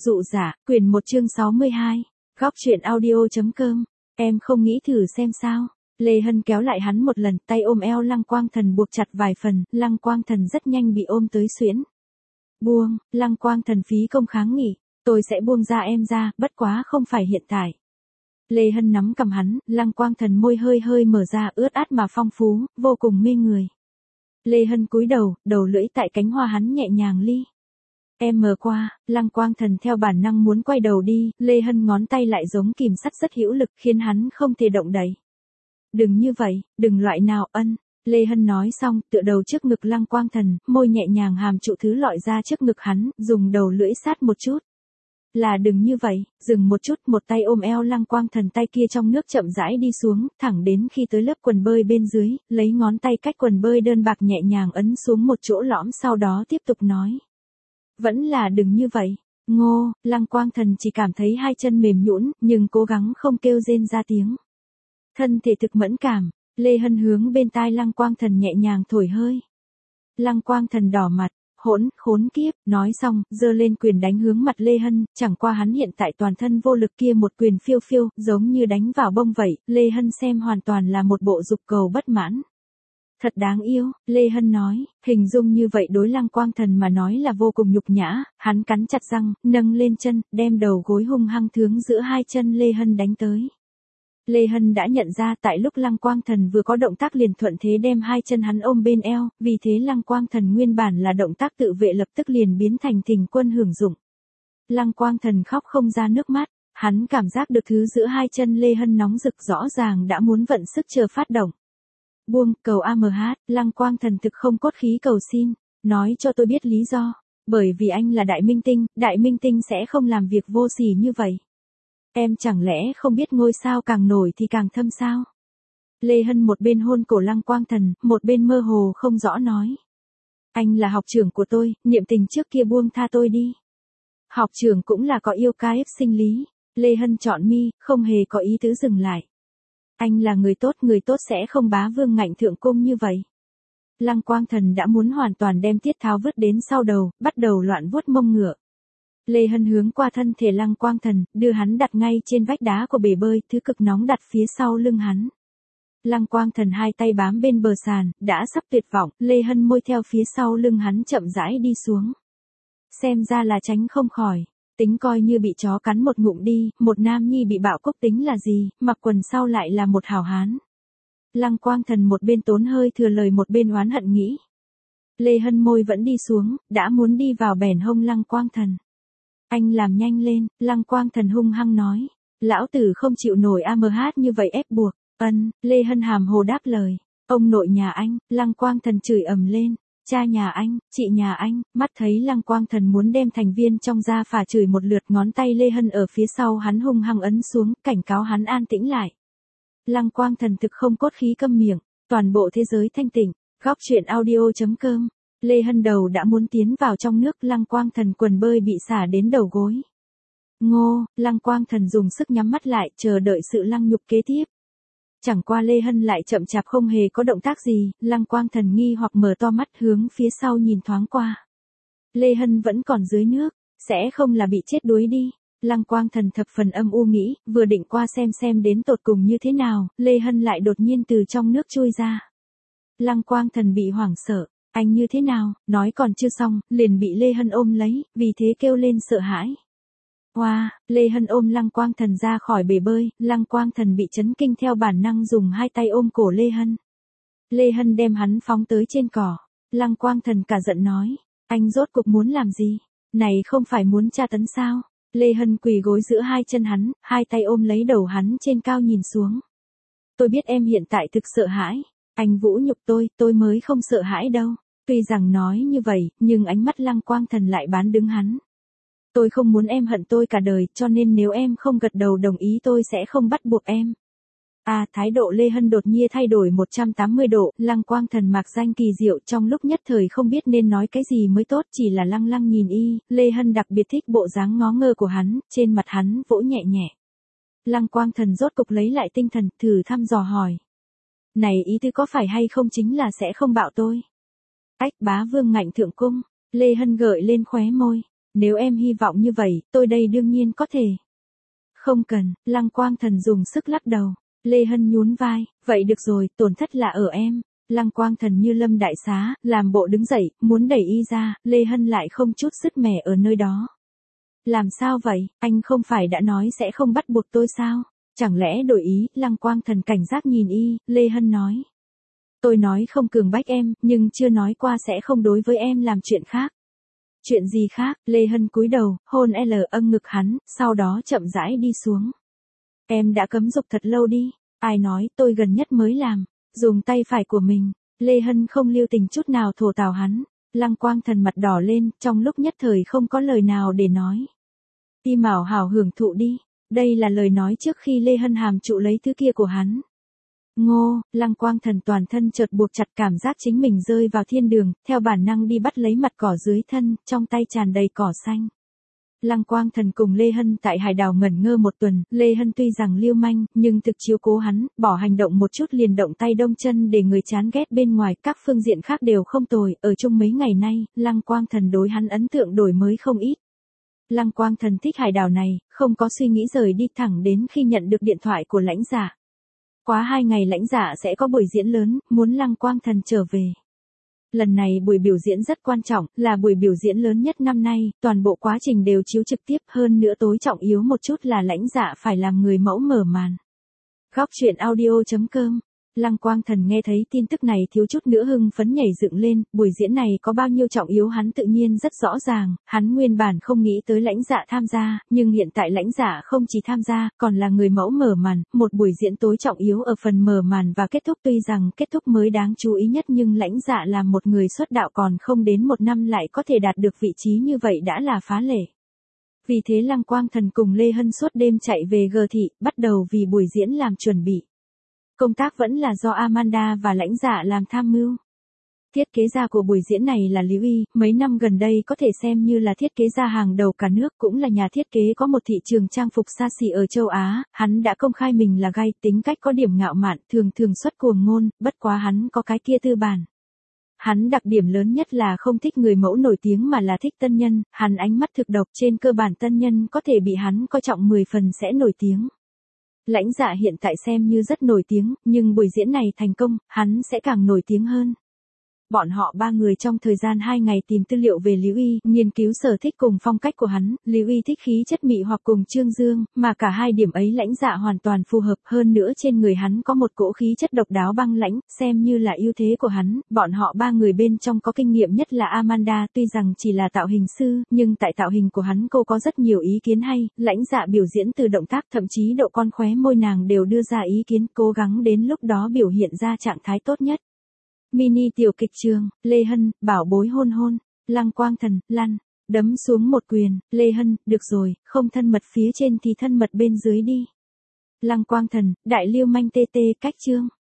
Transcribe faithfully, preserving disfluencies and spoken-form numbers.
Dụ giả, quyển một chương sáu mươi hai. Góc truyện audio.com. Em không nghĩ thử xem sao. Lê Hân kéo lại hắn một lần, tay ôm eo Lăng Quang Thần buộc chặt vài phần, Lăng Quang Thần rất nhanh bị ôm tới xuyễn. Buông, Lăng Quang Thần phí công kháng nghị, tôi sẽ buông ra em ra, bất quá không phải hiện tại. Lê Hân nắm cầm hắn, Lăng Quang Thần môi hơi hơi mở ra, ướt át mà phong phú, vô cùng mê người. Lê Hân cúi đầu, đầu lưỡi tại cánh hoa hắn nhẹ nhàng ly. Em mờ qua, Lăng Quang Thần theo bản năng muốn quay đầu đi, Lê Hân ngón tay lại giống kìm sắt rất hữu lực khiến hắn không thể động đậy. Đừng như vậy, đừng loại nào ân. Lê Hân nói xong, tựa đầu trước ngực Lăng Quang Thần, môi nhẹ nhàng hàm trụ thứ lọi ra trước ngực hắn, dùng đầu lưỡi sát một chút. Là đừng như vậy, dừng một chút, một tay ôm eo Lăng Quang Thần, tay kia trong nước chậm rãi đi xuống, thẳng đến khi tới lớp quần bơi bên dưới, lấy ngón tay cách quần bơi đơn bạc nhẹ nhàng ấn xuống một chỗ lõm, sau đó tiếp tục nói. Vẫn là đừng như vậy. Ngô, Lăng Quang Thần chỉ cảm thấy hai chân mềm nhũn, nhưng cố gắng không kêu rên ra tiếng. Thân thể thực mẫn cảm, Lê Hân hướng bên tai Lăng Quang Thần nhẹ nhàng thổi hơi. Lăng Quang Thần đỏ mặt, hỗn, khốn kiếp, nói xong, giơ lên quyền đánh hướng mặt Lê Hân, chẳng qua hắn hiện tại toàn thân vô lực kia một quyền phiêu phiêu, giống như đánh vào bông vậy, Lê Hân xem hoàn toàn là một bộ dục cầu bất mãn. Thật đáng yêu, Lê Hân nói, hình dung như vậy đối Lăng Quang Thần mà nói là vô cùng nhục nhã, hắn cắn chặt răng, nâng lên chân, đem đầu gối hung hăng thướng giữa hai chân Lê Hân đánh tới. Lê Hân đã nhận ra tại lúc Lăng Quang Thần vừa có động tác liền thuận thế đem hai chân hắn ôm bên eo, vì thế Lăng Quang Thần nguyên bản là động tác tự vệ lập tức liền biến thành tình quân hưởng dụng. Lăng Quang Thần khóc không ra nước mắt, hắn cảm giác được thứ giữa hai chân Lê Hân nóng rực rõ ràng đã muốn vận sức chờ phát động. Buông, cầu a em hát, Lăng Quang Thần thực không cốt khí cầu xin, nói cho tôi biết lý do, bởi vì anh là đại minh tinh, đại minh tinh sẽ không làm việc vô sỉ như vậy. Em chẳng lẽ không biết ngôi sao càng nổi thì càng thâm sao? Lê Hân một bên hôn cổ Lăng Quang Thần, một bên mơ hồ không rõ nói. Anh là học trưởng của tôi, niệm tình trước kia buông tha tôi đi. Học trưởng cũng là có yêu ca ép sinh lý. Lê Hân chọn mi, không hề có ý tứ dừng lại. Anh là người tốt, người tốt sẽ không bá vương ngạnh thượng cung như vậy. Lăng Quang Thần đã muốn hoàn toàn đem tiết tháo vứt đến sau đầu, bắt đầu loạn vuốt mông ngựa. Lê Hân hướng qua thân thể Lăng Quang Thần, đưa hắn đặt ngay trên vách đá của bể bơi, thứ cực nóng đặt phía sau lưng hắn. Lăng Quang Thần hai tay bám bên bờ sàn, đã sắp tuyệt vọng, Lê Hân môi theo phía sau lưng hắn chậm rãi đi xuống. Xem ra là tránh không khỏi, tính coi như bị chó cắn một ngụm đi, một nam nhi bị bạo cốc tính là gì, mặc quần sau lại là một hảo hán. Lăng Quang Thần một bên tốn hơi thừa lời một bên oán hận nghĩ. Lê Hân môi vẫn đi xuống, đã muốn đi vào bẻn hông Lăng Quang Thần. Anh làm nhanh lên, Lăng Quang Thần hung hăng nói. Lão tử không chịu nổi a em hát như vậy ép buộc. Ân, Lê Hân hàm hồ đáp lời. Ông nội nhà anh, Lăng Quang Thần chửi ầm lên. Cha nhà anh, chị nhà anh, mắt thấy Lăng Quang Thần muốn đem thành viên trong gia phả chửi một lượt, ngón tay Lê Hân ở phía sau hắn hung hăng ấn xuống, cảnh cáo hắn an tĩnh lại. Lăng Quang Thần thực không cốt khí câm miệng, toàn bộ thế giới thanh tịnh. Góc truyện audio.com. Lê Hân đầu đã muốn tiến vào trong nước, Lăng Quang Thần quần bơi bị xả đến đầu gối. Ngô, Lăng Quang Thần dùng sức nhắm mắt lại, chờ đợi sự lăng nhục kế tiếp. Chẳng qua Lê Hân lại chậm chạp không hề có động tác gì, Lăng Quang Thần nghi hoặc mở to mắt hướng phía sau nhìn thoáng qua. Lê Hân vẫn còn dưới nước, sẽ không là bị chết đuối đi. Lăng Quang Thần thập phần âm u nghĩ, vừa định qua xem xem đến tột cùng như thế nào, Lê Hân lại đột nhiên từ trong nước chui ra. Lăng Quang Thần bị hoảng sợ. Anh như thế nào, nói còn chưa xong, liền bị Lê Hân ôm lấy, vì thế kêu lên sợ hãi. Hoa, wow, Lê Hân ôm Lăng Quang Thần ra khỏi bể bơi, Lăng Quang Thần bị chấn kinh theo bản năng dùng hai tay ôm cổ Lê Hân. Lê Hân đem hắn phóng tới trên cỏ, Lăng Quang Thần cả giận nói, anh rốt cuộc muốn làm gì, này không phải muốn tra tấn sao? Lê Hân quỳ gối giữa hai chân hắn, hai tay ôm lấy đầu hắn trên cao nhìn xuống. Tôi biết em hiện tại thực sợ hãi. Anh vũ nhục tôi, tôi mới không sợ hãi đâu. Tuy rằng nói như vậy, nhưng ánh mắt Lăng Quang Thần lại bán đứng hắn. Tôi không muốn em hận tôi cả đời, cho nên nếu em không gật đầu đồng ý tôi sẽ không bắt buộc em. À, thái độ Lê Hân đột nhiên thay đổi một trăm tám mươi độ, Lăng Quang Thần mạc danh kỳ diệu, trong lúc nhất thời không biết nên nói cái gì mới tốt, chỉ là lăng lăng nhìn y, Lê Hân đặc biệt thích bộ dáng ngó ngơ của hắn, trên mặt hắn vỗ nhẹ nhẹ. Lăng Quang Thần rốt cục lấy lại tinh thần, thử thăm dò hỏi. Này ý tứ có phải hay không chính là sẽ không bạo tôi? Ách, bá vương ngạnh thượng cung, Lê Hân gợi lên khóe môi. Nếu em hy vọng như vậy, tôi đây đương nhiên có thể. Không cần, Lăng Quang Thần dùng sức lắc đầu. Lê Hân nhún vai, vậy được rồi, tổn thất là ở em. Lăng Quang Thần như lâm đại xá, làm bộ đứng dậy, muốn đẩy y ra, Lê Hân lại không chút sứt mẻ ở nơi đó. Làm sao vậy, anh không phải đã nói sẽ không bắt buộc tôi sao? Chẳng lẽ đổi ý, Lăng Quang Thần cảnh giác nhìn y, Lê Hân nói. Tôi nói không cường bách em, nhưng chưa nói qua sẽ không đối với em làm chuyện khác. Chuyện gì khác, Lê Hân cúi đầu, hôn L âng ngực hắn, sau đó chậm rãi đi xuống. Em đã cấm dục thật lâu đi, ai nói tôi gần nhất mới làm, dùng tay phải của mình, Lê Hân không lưu tình chút nào thổ tào hắn, Lăng Quang Thần mặt đỏ lên, trong lúc nhất thời không có lời nào để nói. Ti Mảo hảo hưởng thụ đi, đây là lời nói trước khi Lê Hân hàm trụ lấy thứ kia của hắn. Ngô, Lăng Quang Thần toàn thân chợt buộc chặt cảm giác chính mình rơi vào thiên đường, theo bản năng đi bắt lấy mặt cỏ dưới thân, trong tay tràn đầy cỏ xanh. Lăng Quang Thần cùng Lê Hân tại hải đảo ngẩn ngơ một tuần, Lê Hân tuy rằng lưu manh, nhưng thực chiếu cố hắn, bỏ hành động một chút liền động tay đông chân để người chán ghét bên ngoài, các phương diện khác đều không tồi, ở chung mấy ngày nay, Lăng Quang Thần đối hắn ấn tượng đổi mới không ít. Lăng Quang Thần thích hải đảo này, không có suy nghĩ rời đi thẳng đến khi nhận được điện thoại của lãnh giả. Quá hai ngày lãnh giả sẽ có buổi diễn lớn, muốn Lăng Quang Thần trở về. Lần này buổi biểu diễn rất quan trọng, là buổi biểu diễn lớn nhất năm nay, toàn bộ quá trình đều chiếu trực tiếp, hơn nữa tối trọng yếu một chút là lãnh dạ phải làm người mẫu mở màn. Góc truyện audio chấm com. Lăng Quang Thần nghe thấy tin tức này thiếu chút nữa hưng phấn nhảy dựng lên, buổi diễn này có bao nhiêu trọng yếu hắn tự nhiên rất rõ ràng, hắn nguyên bản không nghĩ tới lãnh dạ tham gia, nhưng hiện tại lãnh dạ không chỉ tham gia, còn là người mẫu mở màn, một buổi diễn tối trọng yếu ở phần mở màn và kết thúc, tuy rằng kết thúc mới đáng chú ý nhất nhưng lãnh dạ là một người xuất đạo còn không đến một năm lại có thể đạt được vị trí như vậy đã là phá lệ. Vì thế Lăng Quang Thần cùng Lê Hân suốt đêm chạy về G thị, bắt đầu vì buổi diễn làm chuẩn bị. Công tác vẫn là do Amanda và lãnh dạ làm tham mưu. Thiết kế gia của buổi diễn này là Lý Uy, mấy năm gần đây có thể xem như là thiết kế gia hàng đầu cả nước, cũng là nhà thiết kế có một thị trường trang phục xa xỉ ở châu Á, hắn đã công khai mình là gay, tính cách có điểm ngạo mạn, thường thường xuất cuồng ngôn, bất quá hắn có cái kia tư bản. Hắn đặc điểm lớn nhất là không thích người mẫu nổi tiếng mà là thích tân nhân, hắn ánh mắt thực độc, trên cơ bản tân nhân có thể bị hắn coi trọng mười phần sẽ nổi tiếng. Lãnh dạ hiện tại xem như rất nổi tiếng, nhưng buổi diễn này thành công, hắn sẽ càng nổi tiếng hơn. Bọn họ ba người trong thời gian hai ngày tìm tư liệu về Lý Uy, nghiên cứu sở thích cùng phong cách của hắn, Lý Uy thích khí chất mị hoặc cùng Trương Dương, mà cả hai điểm ấy lãnh dạ hoàn toàn phù hợp, hơn nữa trên người hắn có một cỗ khí chất độc đáo băng lãnh, xem như là ưu thế của hắn, bọn họ ba người bên trong có kinh nghiệm nhất là Amanda, tuy rằng chỉ là tạo hình sư, nhưng tại tạo hình của hắn cô có rất nhiều ý kiến hay, lãnh dạ biểu diễn từ động tác thậm chí độ con khóe môi nàng đều đưa ra ý kiến, cố gắng đến lúc đó biểu hiện ra trạng thái tốt nhất. Mini tiểu kịch trường, Lê Hân, bảo bối hôn hôn, Lăng Quang Thần, lăn, đấm xuống một quyền, Lê Hân, được rồi, không thân mật phía trên thì thân mật bên dưới đi. Lăng Quang Thần, đại lưu manh tê tê cách chương.